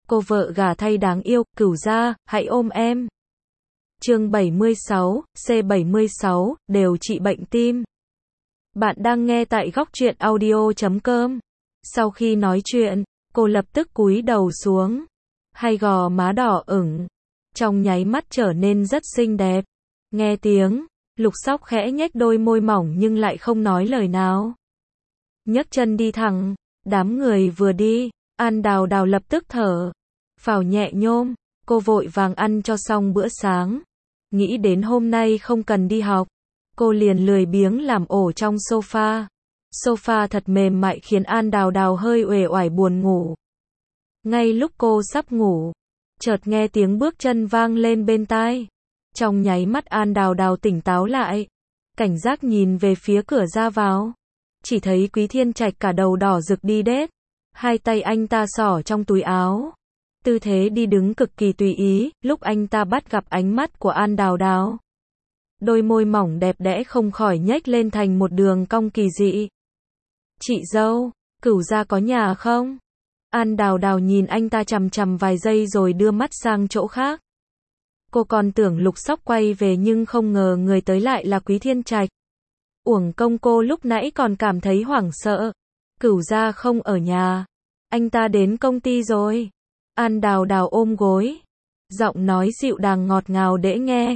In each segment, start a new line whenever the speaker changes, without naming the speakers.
cô vợ gả thay đáng yêu, Cửu gia, hãy ôm em. Chương 76, C76, đều trị bệnh tim. Bạn đang nghe tại góc truyện audio.com. Sau khi nói chuyện, cô lập tức cúi đầu xuống. Hai gò má đỏ ửng, trong nháy mắt trở nên rất xinh đẹp. Nghe tiếng, Lục Sóc khẽ nhếch đôi môi mỏng nhưng lại không nói lời nào. Nhấc chân đi thẳng, đám người vừa đi, An Đào Đào lập tức thở phào nhẹ nhõm, cô vội vàng ăn cho xong bữa sáng. Nghĩ đến hôm nay không cần đi học, cô liền lười biếng làm ổ trong sofa. Sofa thật mềm mại khiến An Đào Đào hơi uể oải buồn ngủ. Ngay lúc cô sắp ngủ, chợt nghe tiếng bước chân vang lên bên tai. Trong nháy mắt An Đào Đào tỉnh táo lại, cảnh giác nhìn về phía cửa ra vào. Chỉ thấy Quý Thiên Trạch cả đầu đỏ rực đi đết, hai tay anh ta xỏ trong túi áo. Tư thế đi đứng cực kỳ tùy ý, lúc anh ta bắt gặp ánh mắt của An Đào Đào. Đôi môi mỏng đẹp đẽ không khỏi nhếch lên thành một đường cong kỳ dị. Chị dâu, Cửu gia có nhà không? An Đào Đào nhìn anh ta chằm chằm vài giây rồi đưa mắt sang chỗ khác. Cô còn tưởng Lục Sóc quay về nhưng không ngờ người tới lại là Quý Thiên Trạch. Uổng công cô lúc nãy còn cảm thấy hoảng sợ. Cửu gia không ở nhà. Anh ta đến công ty rồi. An Đào Đào ôm gối. Giọng nói dịu dàng ngọt ngào dễ nghe.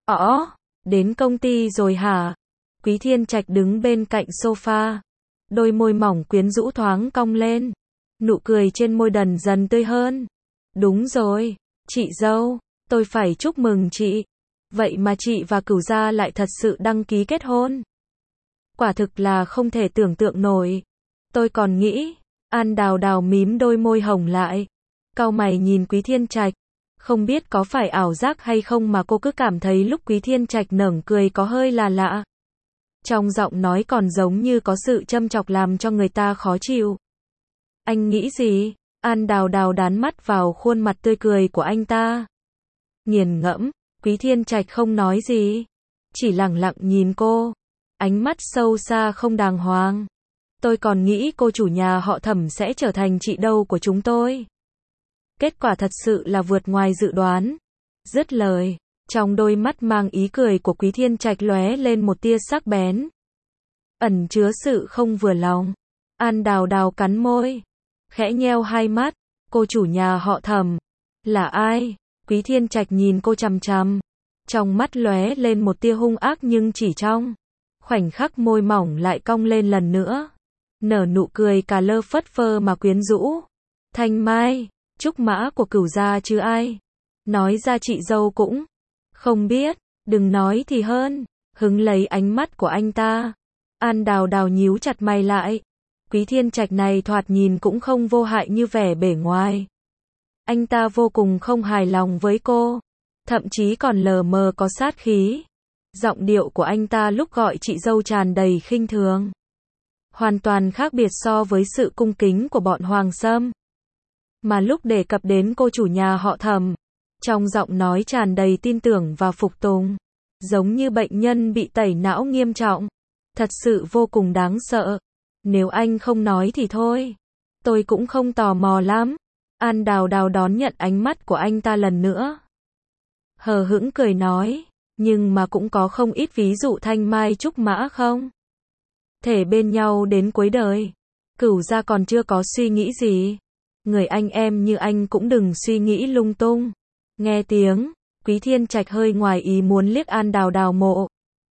Đến công ty rồi hả? Quý Thiên Trạch đứng bên cạnh sofa. Đôi môi mỏng quyến rũ thoáng cong lên. Nụ cười trên môi dần dần tươi hơn. Đúng rồi, chị dâu, tôi phải chúc mừng chị. Vậy mà chị và Cửu gia lại thật sự đăng ký kết hôn. Quả thực là không thể tưởng tượng nổi. Tôi còn nghĩ, An Đào Đào mím đôi môi hồng lại. Cau mày nhìn Quý Thiên Trạch. Không biết có phải ảo giác hay không mà cô cứ cảm thấy lúc Quý Thiên Trạch nở cười có hơi là lạ. Trong giọng nói còn giống như có sự châm chọc làm cho người ta khó chịu. Anh nghĩ gì? An Đào Đào dán mắt vào khuôn mặt tươi cười của anh ta. Nghiền ngẫm, Quý Thiên Trạch không nói gì. Chỉ lẳng lặng nhìn cô. Ánh mắt sâu xa không đàng hoàng. Tôi còn nghĩ cô chủ nhà họ Thẩm sẽ trở thành chị dâu của chúng tôi. Kết quả thật sự là vượt ngoài dự đoán. Dứt lời, trong đôi mắt mang ý cười của Quý Thiên Trạch lóe lên một tia sắc bén. Ẩn chứa sự không vừa lòng. An Đào Đào cắn môi. Khẽ nheo hai mắt. Cô chủ nhà họ Thẩm. Là ai? Quý Thiên Trạch nhìn cô chằm chằm. Trong mắt lóe lên một tia hung ác nhưng chỉ trong khoảnh khắc môi mỏng lại cong lên lần nữa. Nở nụ cười cà lơ phất phơ mà quyến rũ. Thanh Mai, trúc mã của Cửu gia chứ ai? Nói ra chị dâu cũng không biết, đừng nói thì hơn. Hứng lấy ánh mắt của anh ta. An Đào Đào nhíu chặt mày lại. Quý Thiên Trạch này thoạt nhìn cũng không vô hại như vẻ bề ngoài. Anh ta vô cùng không hài lòng với cô. Thậm chí còn lờ mờ có sát khí. Giọng điệu của anh ta lúc gọi chị dâu tràn đầy khinh thường. Hoàn toàn khác biệt so với sự cung kính của bọn Hoàng Sâm. Mà lúc đề cập đến cô chủ nhà họ Thẩm, trong giọng nói tràn đầy tin tưởng và phục tùng. Giống như bệnh nhân bị tẩy não nghiêm trọng. Thật sự vô cùng đáng sợ. Nếu anh không nói thì thôi. Tôi cũng không tò mò lắm. An Đào Đào đón nhận ánh mắt của anh ta lần nữa. Hờ hững cười nói. Nhưng mà cũng có không ít ví dụ Thanh Mai trúc mã không? Thể bên nhau đến cuối đời. Cửu gia còn chưa có suy nghĩ gì. Người anh em như anh cũng đừng suy nghĩ lung tung. Nghe tiếng, Quý Thiên Trạch hơi ngoài ý muốn liếc An Đào Đào mộ.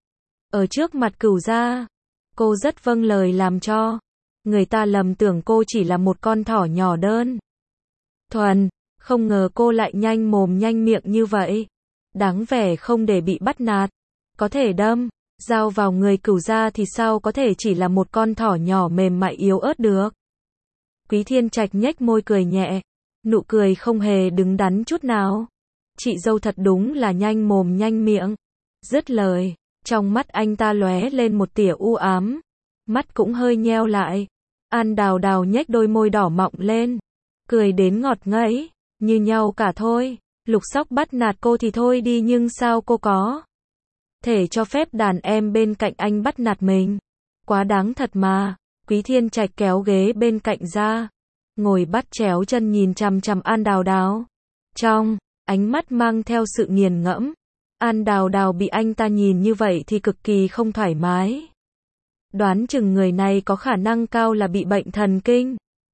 Ở trước mặt Cửu gia, cô rất vâng lời làm cho người ta lầm tưởng cô chỉ là một con thỏ nhỏ đơn thuần, không ngờ cô lại nhanh mồm nhanh miệng như vậy. Đáng vẻ không để bị bắt nạt. Có thể đâm dao vào người Cửu gia thì sao có thể chỉ là một con thỏ nhỏ mềm mại yếu ớt được. Quý Thiên Trạch nhếch môi cười nhẹ. Nụ cười không hề đứng đắn chút nào. Chị dâu thật đúng là nhanh mồm nhanh miệng. Dứt lời, trong mắt anh ta lóe lên một tia u ám. Mắt cũng hơi nheo lại. An Đào Đào nhếch đôi môi đỏ mọng lên. Cười đến ngọt ngấy. Như nhau cả thôi. Lục Sóc bắt nạt cô thì thôi đi nhưng sao cô có thể cho phép đàn em bên cạnh anh bắt nạt mình? Quá đáng thật mà. Quý Thiên Trạch kéo ghế bên cạnh ra. ngồi bắt chéo chân nhìn chằm chằm An Đào Đào. Trong ánh mắt mang theo sự nghiền ngẫm. An Đào Đào bị anh ta nhìn như vậy thì cực kỳ không thoải mái. Đoán chừng người này có khả năng cao là bị bệnh thần kinh.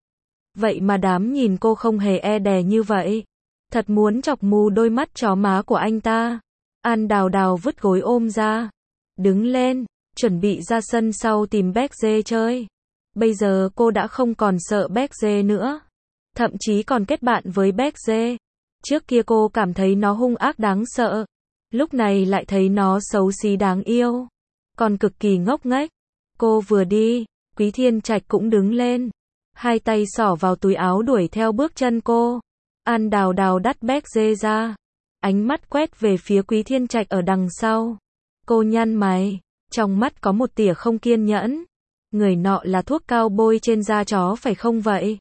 Vậy mà đám nhìn cô không hề e dè như vậy. Thật muốn chọc mù đôi mắt chó má của anh ta. An Đào Đào vứt gối ôm ra. Đứng lên, chuẩn bị ra sân sau tìm Béc Dê chơi. Bây giờ cô đã không còn sợ Béc Dê nữa. Thậm chí còn kết bạn với Béc Dê. Trước kia cô cảm thấy nó hung ác đáng sợ. Lúc này lại thấy nó xấu xí đáng yêu. Còn cực kỳ ngốc nghếch. Cô vừa đi, Quý Thiên Trạch cũng đứng lên. Hai tay xỏ vào túi áo đuổi theo bước chân cô. An Đào Đào đắt Béc Dê ra. Ánh mắt quét về phía Quý Thiên Trạch ở đằng sau. Cô nhăn mày. Trong mắt có một tỉa không kiên nhẫn. Người nọ là thuốc cao bôi trên da chó phải không vậy?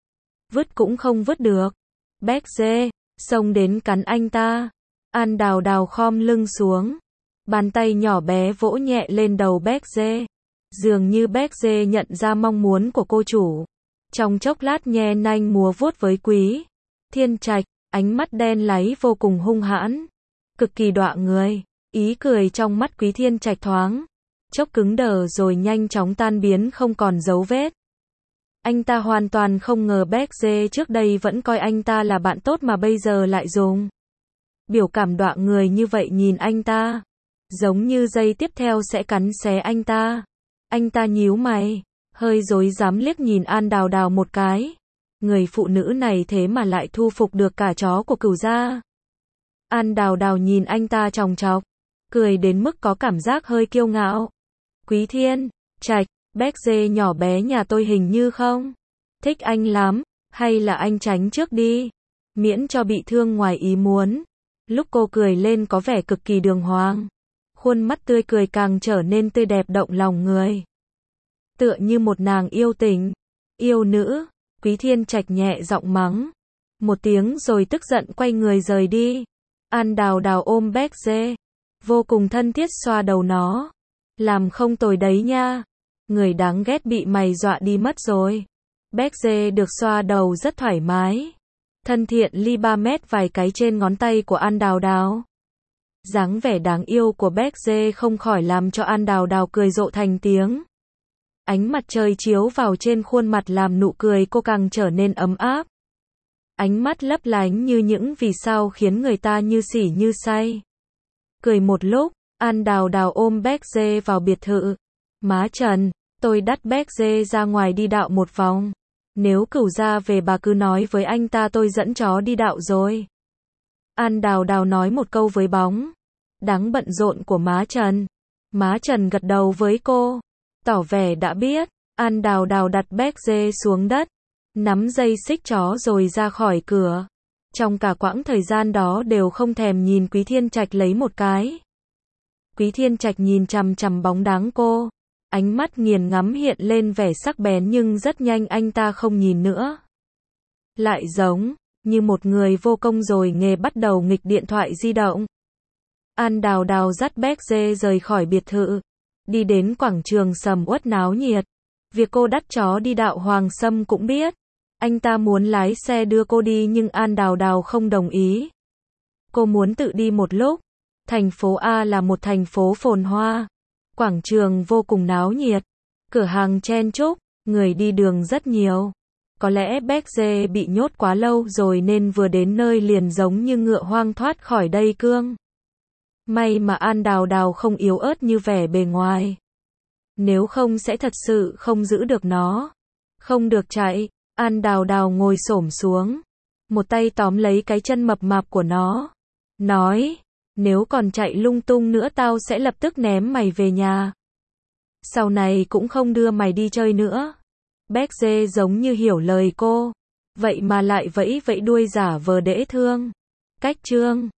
Vứt cũng không vứt được. Béc Dê xông đến cắn anh ta. An Đào Đào khom lưng xuống. Bàn tay nhỏ bé vỗ nhẹ lên đầu Béc Dê. Dường như Béc Dê nhận ra mong muốn của cô chủ. Trong chốc lát nhe nanh múa vuốt với Quý Thiên Trạch, ánh mắt đen láy vô cùng hung hãn. Cực kỳ đọa người. Ý cười trong mắt Quý Thiên Trạch thoáng chốc cứng đờ rồi nhanh chóng tan biến không còn dấu vết. Anh ta hoàn toàn không ngờ Béc Dê trước đây vẫn coi anh ta là bạn tốt mà bây giờ lại dùng biểu cảm đọa người như vậy nhìn anh ta. Giống như giây tiếp theo sẽ cắn xé anh ta. Anh ta nhíu mày, hơi rối rắm liếc nhìn An Đào Đào một cái. Người phụ nữ này thế mà lại thu phục được cả chó của Cửu gia. An Đào Đào nhìn anh ta chòng chọc, cười đến mức có cảm giác hơi kiêu ngạo. Quý Thiên Trạch, Béc Dê nhỏ bé nhà tôi hình như không thích anh lắm, hay là anh tránh trước đi, miễn cho bị thương ngoài ý muốn. Lúc cô cười lên có vẻ cực kỳ đường hoàng. Khuôn mắt tươi cười càng trở nên tươi đẹp động lòng người. Tựa như một nàng yêu tình, yêu nữ. Quý Thiên Trạch nhẹ giọng mắng một tiếng rồi tức giận quay người rời đi. An Đào Đào ôm Béc Dê, vô cùng thân thiết xoa đầu nó. Làm không tồi đấy nha. Người đáng ghét bị mày dọa đi mất rồi. Béc Dê được xoa đầu rất thoải mái. Thân thiện li 3 mét vài cái trên ngón tay của An Đào Đào. Dáng vẻ đáng yêu của Béc Dê không khỏi làm cho An Đào Đào cười rộ thành tiếng. Ánh mặt trời chiếu vào trên khuôn mặt làm nụ cười cô càng trở nên ấm áp. Ánh mắt lấp lánh như những vì sao khiến người ta như xỉ như say. Cười một lúc, An Đào Đào ôm Béc Dê vào biệt thự. Má Trần, tôi dắt Béc Dê ra ngoài đi dạo một vòng. Nếu Cửu gia về bà cứ nói với anh ta tôi dẫn chó đi dạo rồi. An Đào Đào nói một câu với bóng đáng bận rộn của má Trần. Má Trần gật đầu với cô, tỏ vẻ đã biết. An Đào Đào đặt Béc Dê xuống đất, nắm dây xích chó rồi ra khỏi cửa. Trong cả quãng thời gian đó đều không thèm nhìn Quý Thiên Trạch lấy một cái. Quý Thiên Trạch nhìn chằm chằm bóng dáng cô, ánh mắt nghiền ngẫm hiện lên vẻ sắc bén nhưng rất nhanh anh ta không nhìn nữa. Lại giống như một người vô công rồi nghề bắt đầu nghịch điện thoại di động. An Đào Đào dắt Béc Dê rời khỏi biệt thự, đi đến quảng trường sầm uất náo nhiệt. Việc cô dắt chó đi dạo Hoàng Sâm cũng biết. Anh ta muốn lái xe đưa cô đi nhưng An Đào Đào không đồng ý. Cô muốn tự đi một lúc. Thành phố A là một thành phố phồn hoa. Quảng trường vô cùng náo nhiệt. Cửa hàng chen chúc, người đi đường rất nhiều. Có lẽ Béc Dê bị nhốt quá lâu rồi nên vừa đến nơi liền giống như ngựa hoang thoát khỏi dây cương. May mà An Đào Đào không yếu ớt như vẻ bề ngoài. Nếu không sẽ thật sự không giữ được nó. Không được chạy. An Đào Đào ngồi xổm xuống, một tay tóm lấy cái chân mập mạp của nó, nói, nếu còn chạy lung tung nữa tao sẽ lập tức ném mày về nhà. Sau này cũng không đưa mày đi chơi nữa. Béc Dê giống như hiểu lời cô, vậy mà lại vẫy vẫy đuôi giả vờ dễ thương. Cách chương